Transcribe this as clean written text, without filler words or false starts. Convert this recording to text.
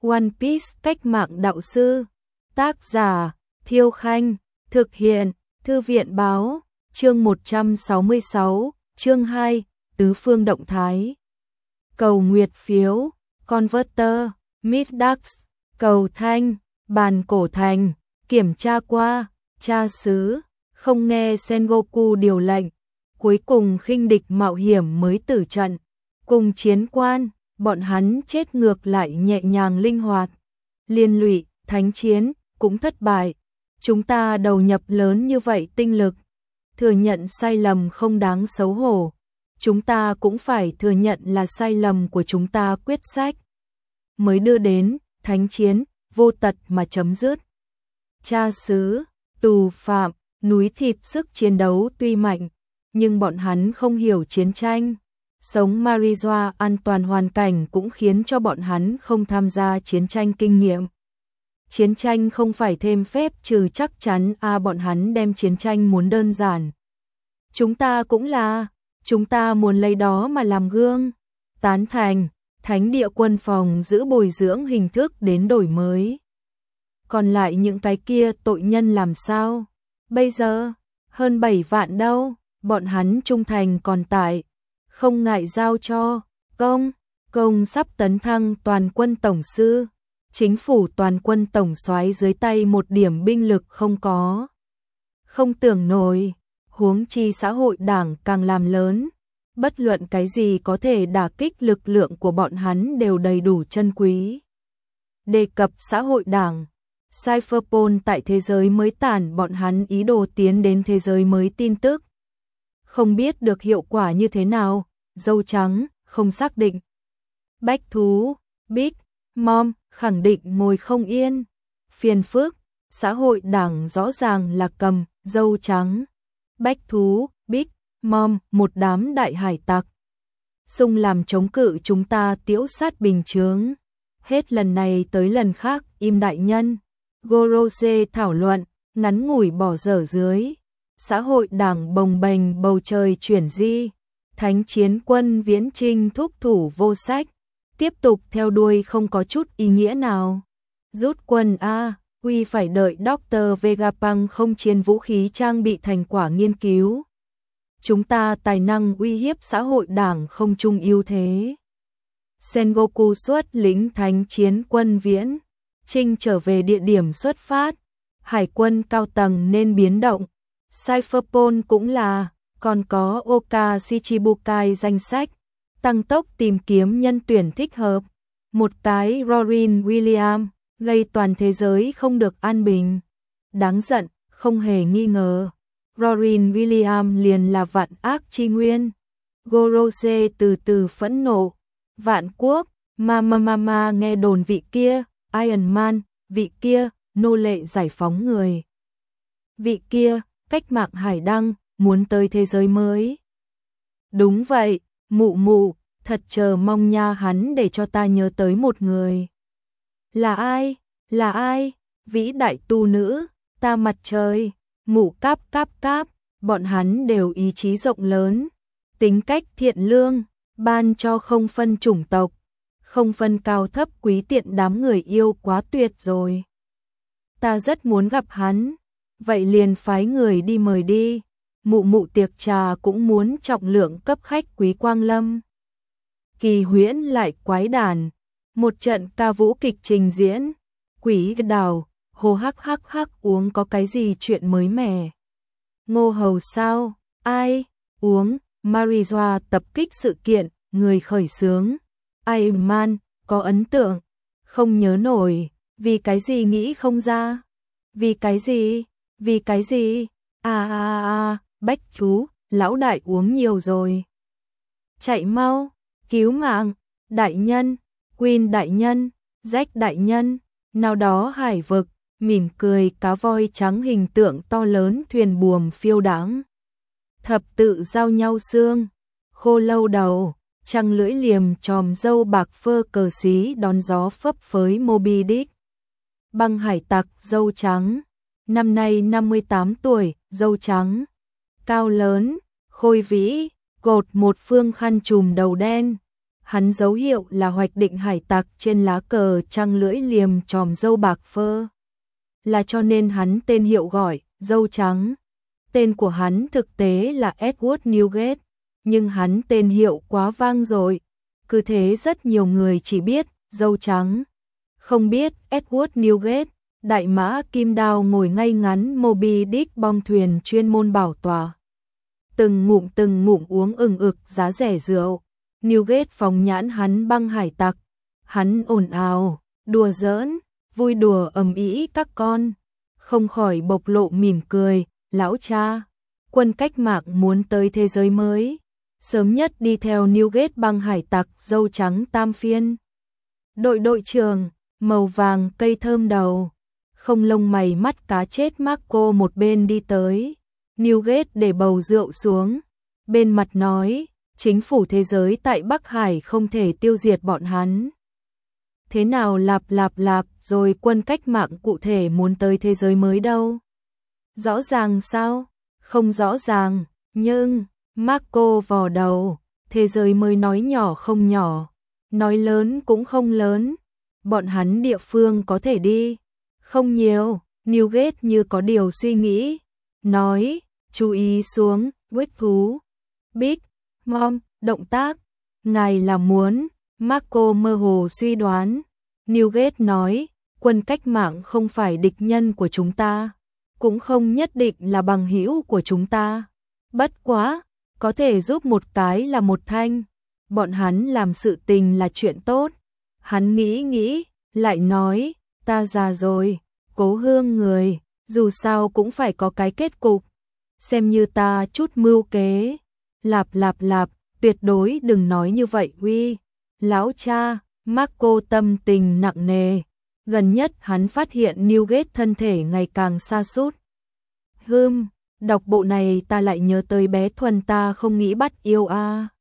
One Piece cách mạng đạo sư. Tác giả Thiêu Khanh. Thực hiện Thư viện báo. Chương 166, chương 2, tứ phương động thái. Cầu nguyệt phiếu, Converter, Midax, cầu thanh, bàn cổ thành, kiểm tra qua, tra xứ, không nghe Sengoku điều lệnh, cuối cùng khinh địch mạo hiểm mới tử trận, cùng chiến quan, bọn hắn chết ngược lại nhẹ nhàng linh hoạt, liên lụy, thánh chiến, cũng thất bại, chúng ta đầu nhập lớn như vậy tinh lực, thừa nhận sai lầm không đáng xấu hổ, chúng ta cũng phải thừa nhận là sai lầm của chúng ta quyết sách, mới đưa đến thánh chiến, vô tật mà chấm dứt. Cha xứ, tù phạm, núi thịt sức chiến đấu tuy mạnh, nhưng bọn hắn không hiểu chiến tranh. Sống Marijoa an toàn hoàn cảnh cũng khiến cho bọn hắn không tham gia chiến tranh kinh nghiệm. Chiến tranh không phải thêm phép trừ chắc chắn bọn hắn đem chiến tranh muốn đơn giản. Chúng ta cũng là, chúng ta muốn lấy đó mà làm gương. Tán thành, thánh địa quân phòng giữ bồi dưỡng hình thức đến đổi mới. Còn lại những cái kia tội nhân làm sao? Bây giờ, hơn 7 vạn đâu, bọn hắn trung thành còn tại. Không ngại giao cho, công sắp tấn thăng toàn quân tổng sư. Chính phủ toàn quân tổng soái dưới tay một điểm binh lực không có. Không tưởng nổi, huống chi xã hội đảng càng làm lớn. Bất luận cái gì có thể đả kích lực lượng của bọn hắn đều đầy đủ chân quý. Đề cập xã hội đảng, Cypherpol tại thế giới mới tản bọn hắn ý đồ tiến đến thế giới mới tin tức. Không biết được hiệu quả như thế nào, dâu trắng, không xác định. Bách thú, Big Mom, khẳng định ngồi không yên. Phiền phức, xã hội đảng rõ ràng là cầm, dâu trắng. Bách thú, Big Mom, một đám đại hải tặc. Xung làm chống cự chúng ta tiễu sát bình chướng. Hết lần này tới lần khác, im đại nhân. Gorose thảo luận, ngắn ngủi bỏ dở dưới. Xã hội đảng bồng bềnh bầu trời chuyển di. Thánh chiến quân viễn trinh thúc thủ vô sách. Tiếp tục theo đuôi không có chút ý nghĩa nào. Rút quân quy phải đợi Dr. Vegapunk không chiến vũ khí trang bị thành quả nghiên cứu. Chúng ta tài năng uy hiếp xã hội đảng không chung ưu thế. Sengoku xuất lĩnh thánh chiến quân viễn trinh trở về địa điểm xuất phát. Hải quân cao tầng nên biến động. Cypherpol cũng là, còn có Oka Shichibukai danh sách. Tăng tốc tìm kiếm nhân tuyển thích hợp. Một cái Rorin William, gây toàn thế giới không được an bình. Đáng giận, không hề nghi ngờ. Rorin William liền là vạn ác chi nguyên. Gorose từ từ phẫn nộ. Vạn quốc, mama nghe đồn vị kia, Iron Man, vị kia, nô lệ giải phóng người. Vị kia, cách mạng hải đăng, muốn tới thế giới mới. Đúng vậy, mụ, thật chờ mong nha hắn để cho ta nhớ tới một người. Là ai, vĩ đại tu nữ, ta mặt trời, mụ cáp, bọn hắn đều ý chí rộng lớn, tính cách thiện lương, ban cho không phân chủng tộc, không phân cao thấp quý tiện đám người yêu quá tuyệt rồi. Ta rất muốn gặp hắn, vậy liền phái người đi mời đi. Mụ tiệc trà cũng muốn trọng lượng cấp khách quý quang lâm. Kỳ huyễn lại quái đản, một trận ca vũ kịch trình diễn, quỷ đào, hồ hắc uống có cái gì chuyện mới mẻ. Ngô hầu sao, ai, uống, Marijoa tập kích sự kiện, người khởi xướng. Iron Man, có ấn tượng, không nhớ nổi, vì cái gì nghĩ không ra. Vì cái gì, Bách chú, lão đại uống nhiều rồi. Chạy mau, cứu mạng, đại nhân, Queen đại nhân, Jack đại nhân, nào đó hải vực, mỉm cười cá voi trắng hình tượng to lớn thuyền buồm phiêu đãng. Thập tự giao nhau xương, khô lâu đầu, trăng lưỡi liềm tròm dâu bạc phơ cờ xí đón gió phấp phới Moby Dick. Băng hải tặc dâu trắng, năm nay 58 tuổi, dâu trắng. Cao lớn, khôi vĩ, cột một phương khăn trùm đầu đen, Hắn dấu hiệu là hoạch định hải tặc trên lá cờ trăng lưỡi liềm tròm dâu bạc phơ. Là cho nên hắn tên hiệu gọi, dâu trắng. Tên của hắn thực tế là Edward Newgate, nhưng hắn tên hiệu quá vang rồi. Cứ thế rất nhiều người chỉ biết, dâu trắng. Không biết Edward Newgate, đại mã kim đao ngồi ngay ngắn Moby Dick bong thuyền chuyên môn bảo tòa. Từng ngụm uống ừng ực giá rẻ rượu. Newgate phóng nhãn hắn băng hải tặc. Hắn ồn ào, đùa giỡn, vui đùa ầm ĩ các con. Không khỏi bộc lộ mỉm cười, lão cha. Quân cách mạng muốn tới thế giới mới. Sớm nhất đi theo Newgate băng hải tặc dâu trắng tam phiên. Đội trưởng, màu vàng cây thơm đầu. Không lông mày mắt cá chết Marco một bên đi tới. Newgate để bầu rượu xuống. Bên mặt nói, chính phủ thế giới tại Bắc Hải không thể tiêu diệt bọn hắn. Thế nào lạp rồi quân cách mạng cụ thể muốn tới thế giới mới đâu? Rõ ràng sao? Không rõ ràng, nhưng Marco vò đầu, thế giới mới nói nhỏ không nhỏ, nói lớn cũng không lớn. Bọn hắn địa phương có thể đi, không nhiều. Newgate như có điều suy nghĩ, nói, chú ý xuống, quếch thú. Big Mom, động tác, ngài là muốn, Marco mơ hồ suy đoán. Newgate nói, quân cách mạng không phải địch nhân của chúng ta, cũng không nhất định là bằng hữu của chúng ta. Bất quá, có thể giúp một cái là một thanh. Bọn hắn làm sự tình là chuyện tốt. Hắn nghĩ, lại nói, ta già rồi, cố hương người, dù sao cũng phải có cái kết cục. Xem như ta chút mưu kế. Lạp, tuyệt đối đừng nói như vậy uy. Lão cha, Marco tâm tình nặng nề. Gần nhất hắn phát hiện Newgate thân thể ngày càng sa sút. Đọc bộ này ta lại nhớ tới bé Thuần ta không nghĩ bắt yêu a.